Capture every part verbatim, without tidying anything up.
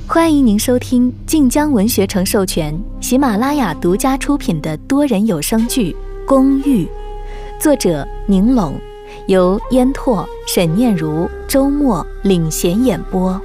欢迎您收听晋江文学城授权、喜马拉雅独家出品的多人有声剧《公寓》，作者宁拢，由烟拓、沈念如、周末领衔演播。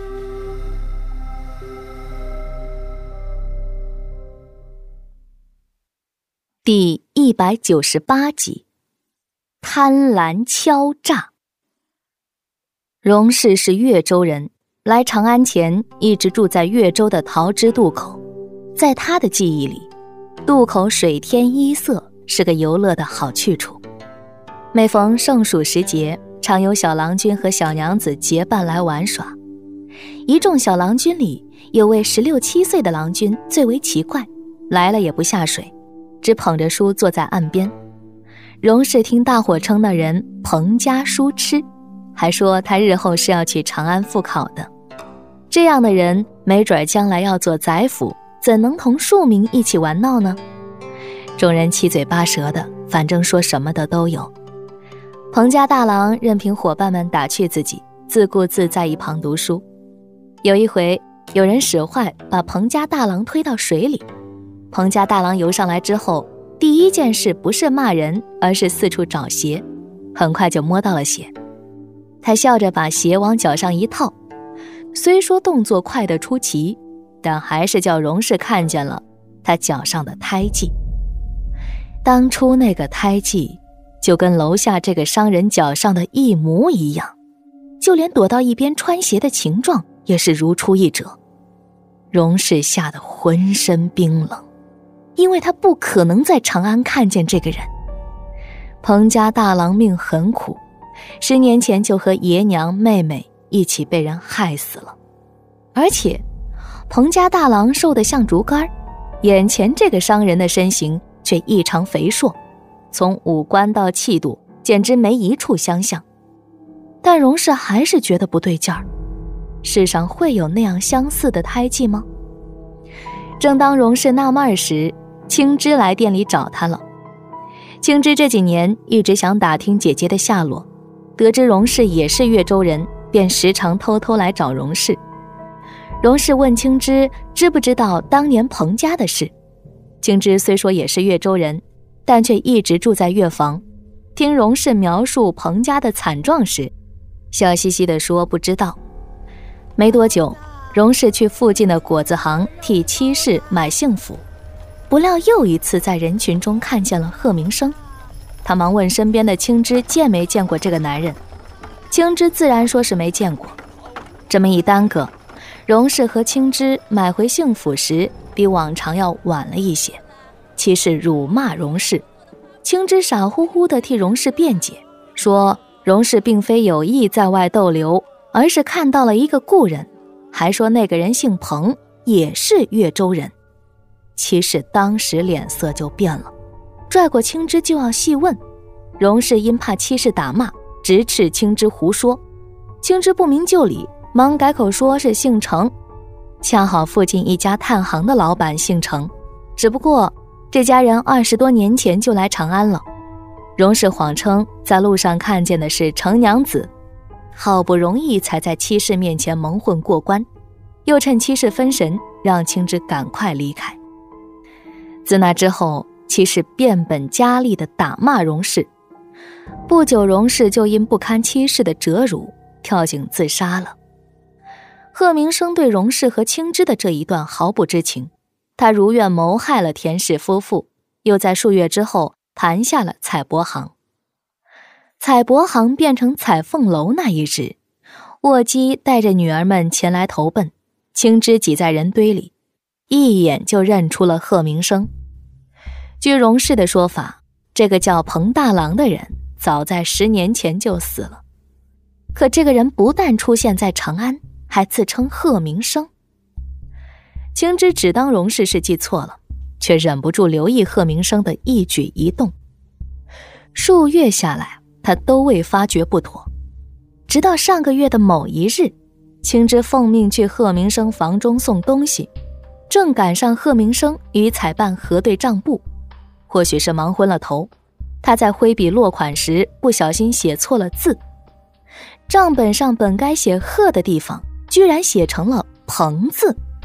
第一百九十八集，贪婪敲诈。荣氏是越州人，来长安前一直住在越州的桃枝渡口。在他的记忆里，渡口水天一色，是个游乐的好去处。每逢盛暑时节，常有小郎君和小娘子结伴来玩耍。一众小郎君里，有位十六七岁的郎君最为奇怪，来了也不下水，只捧着书坐在岸边。荣氏听大伙称那人彭家书痴，还说他日后是要去长安复考的。这样的人没准将来要做宰辅，怎能同庶民一起玩闹呢？众人七嘴八舌的，反正说什么的都有。彭家大郎任凭伙伴们打趣自己，自顾自在一旁读书。有一回，有人使坏，把彭家大郎推到水里。彭家大郎游上来之后，第一件事不是骂人，而是四处找鞋，很快就摸到了鞋。他笑着把鞋往脚上一套，虽说动作快得出奇，但还是叫荣氏看见了他脚上的胎记。当初那个胎记就跟楼下这个商人脚上的一模一样，就连躲到一边穿鞋的情状也是如出一辙。荣氏吓得浑身冰冷，因为他不可能在长安看见这个人。彭家大郎命很苦，十年前就和爷娘妹妹一起被人害死了。而且彭家大郎瘦得像竹竿，眼前这个商人的身形却异常肥硕，从五官到气度简直没一处相像。但荣氏还是觉得不对劲儿，世上会有那样相似的胎记吗？正当荣氏纳闷时，青枝来店里找他了。青枝这几年一直想打听姐姐的下落，得知荣氏也是越州人，便时常偷偷来找荣氏。荣氏问青枝知不知道当年彭家的事。青枝虽说也是越州人，但却一直住在越房。听荣氏描述彭家的惨状时，笑嘻嘻地说不知道。没多久，荣氏去附近的果子行替妻室买幸福，不料又一次在人群中看见了贺明生。他忙问身边的青枝见没见过这个男人。青枝自然说是没见过。这么一耽搁，荣氏和青枝买回幸福时比往常要晚了一些。妻室辱骂荣氏，青枝傻乎乎地替荣氏辩解，说荣氏并非有意在外逗留，而是看到了一个故人，还说那个人姓彭，也是越州人。妻室当时脸色就变了，拽过青枝就要细问。荣氏因怕妻室打骂，直斥青枝胡说。青枝不明就里，忙改口说是姓程，恰好附近一家炭行的老板姓程，只不过这家人二十多年前就来长安了。荣氏谎称在路上看见的是程娘子，好不容易才在妻室面前蒙混过关，又趁妻室分神，让青枝赶快离开。自那之后，妻室变本加厉地打骂荣氏。不久，荣氏就因不堪妻室的折辱，跳井自杀了。贺明生对荣氏和青枝的这一段毫不知情，他如愿谋害了田氏夫妇，又在数月之后盘下了彩帛行。彩帛行变成彩凤楼那一日，卧姬带着女儿们前来投奔，青枝挤在人堆里，一眼就认出了贺明生。据荣氏的说法，这个叫彭大郎的人早在十年前就死了。可这个人不但出现在长安，还自称贺明生。青枝只当荣氏是记错了，却忍不住留意贺明生的一举一动。数月下来，他都未发觉不妥。直到上个月的某一日，青枝奉命去贺明生房中送东西，正赶上贺明生与彩办核对账簿，或许是忙昏了头，他在挥笔落款时不小心写错了字，账本上本该写贺的地方居然写成了彭字。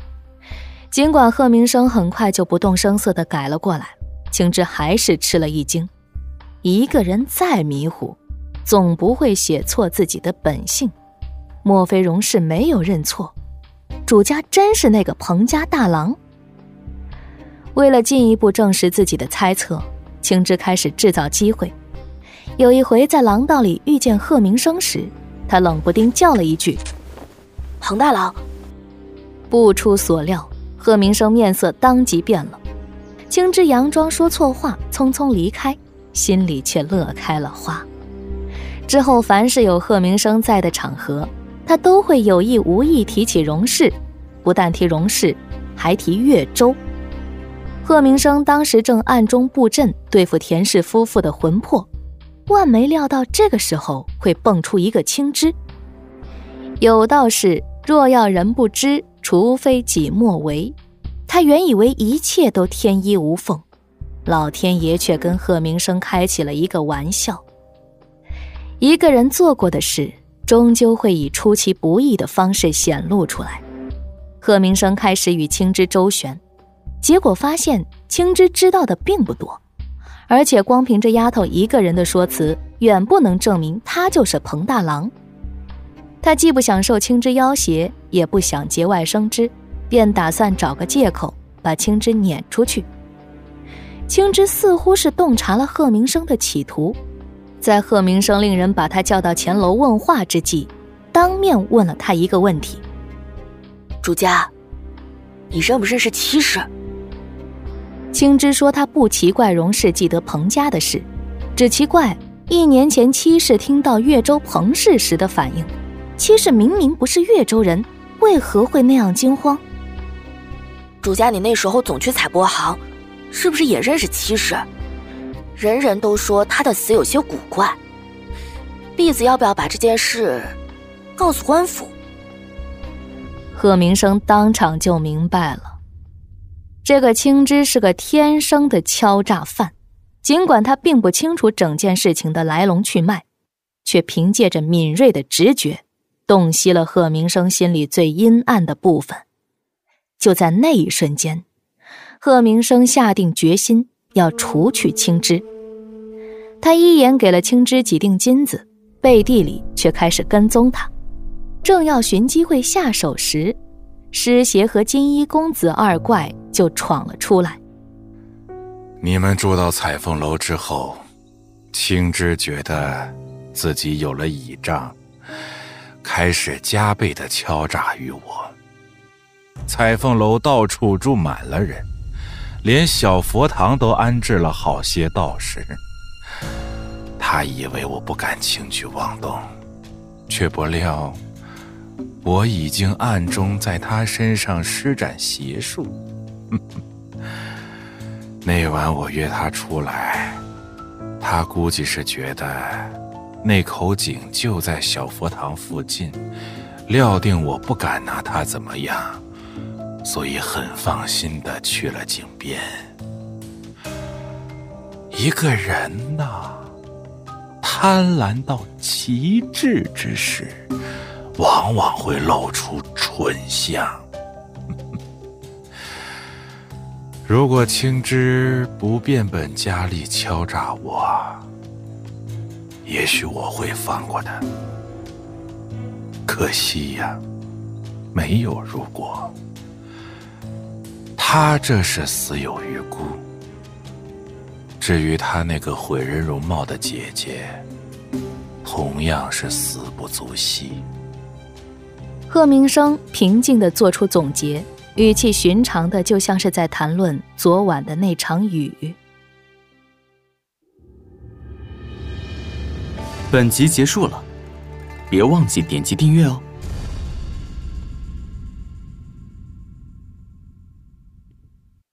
尽管贺明生很快就不动声色地改了过来，青芝还是吃了一惊。一个人再迷糊，总不会写错自己的本性。莫非荣氏没有认错，主家真是那个彭家大郎？为了进一步证实自己的猜测，青芝开始制造机会。有一回在廊道里遇见贺明生时，他冷不丁叫了一句：彭大郎。不出所料，贺明生面色当即变了。青芝佯装说错话，匆匆离开，心里却乐开了花。之后凡是有贺明生在的场合，他都会有意无意提起荣氏，不但提荣氏，还提岳州。贺明生当时正暗中布阵对付田氏夫妇的魂魄，万没料到这个时候会蹦出一个青芝。有道是若要人不知，除非己莫为。他原以为一切都天衣无缝，老天爷却跟贺明生开起了一个玩笑。一个人做过的事，终究会以出其不意的方式显露出来。贺明生开始与青芝周旋，结果发现青芝知道的并不多，而且光凭这丫头一个人的说辞，远不能证明她就是彭大郎。他既不想受青芝要挟，也不想节外生枝，便打算找个借口把青芝撵出去。青芝似乎是洞察了贺明生的企图，在贺明生令人把他叫到前楼问话之际，当面问了他一个问题： 主家，你认不认识七氏？ 青芝说他不奇怪荣氏记得彭家的事，只奇怪一年前七氏听到岳州彭氏时的反应。七氏明明不是岳州人，为何会那样惊慌？ 主家，你那时候总去采柏行，是不是也认识七氏？人人都说他的死有些古怪，婢子要不要把这件事告诉官府？ 贺明生当场就明白了，这个青芝是个天生的敲诈犯。尽管他并不清楚整件事情的来龙去脉，却凭借着敏锐的直觉洞悉了贺明生心里最阴暗的部分。就在那一瞬间，贺明生下定决心要除去青芝。他一眼给了青芝几锭金子，背地里却开始跟踪他。正要寻机会下手时，师协和金衣公子二怪就闯了出来。 你们住到彩凤楼之后，青芝觉得自己有了倚仗，开始加倍的敲诈于我。彩凤楼到处住满了人，连小佛堂都安置了好些道士。他以为我不敢轻举妄动，却不料我已经暗中在他身上施展邪术。那晚我约他出来，他估计是觉得那口井就在小佛堂附近，料定我不敢拿他怎么样，所以很放心地去了井边。一个人呐，贪婪到极致之时，往往会露出蠢相。如果青芝不变本加厉敲诈我，也许我会放过他。可惜呀，没有如果。他这是死有余辜。至于他那个毁人容貌的姐姐，同样是死不足惜。 贺明生平静地做出总结，语气寻常的就像是在谈论昨晚的那场雨。 本集结束了，别忘记点击订阅哦。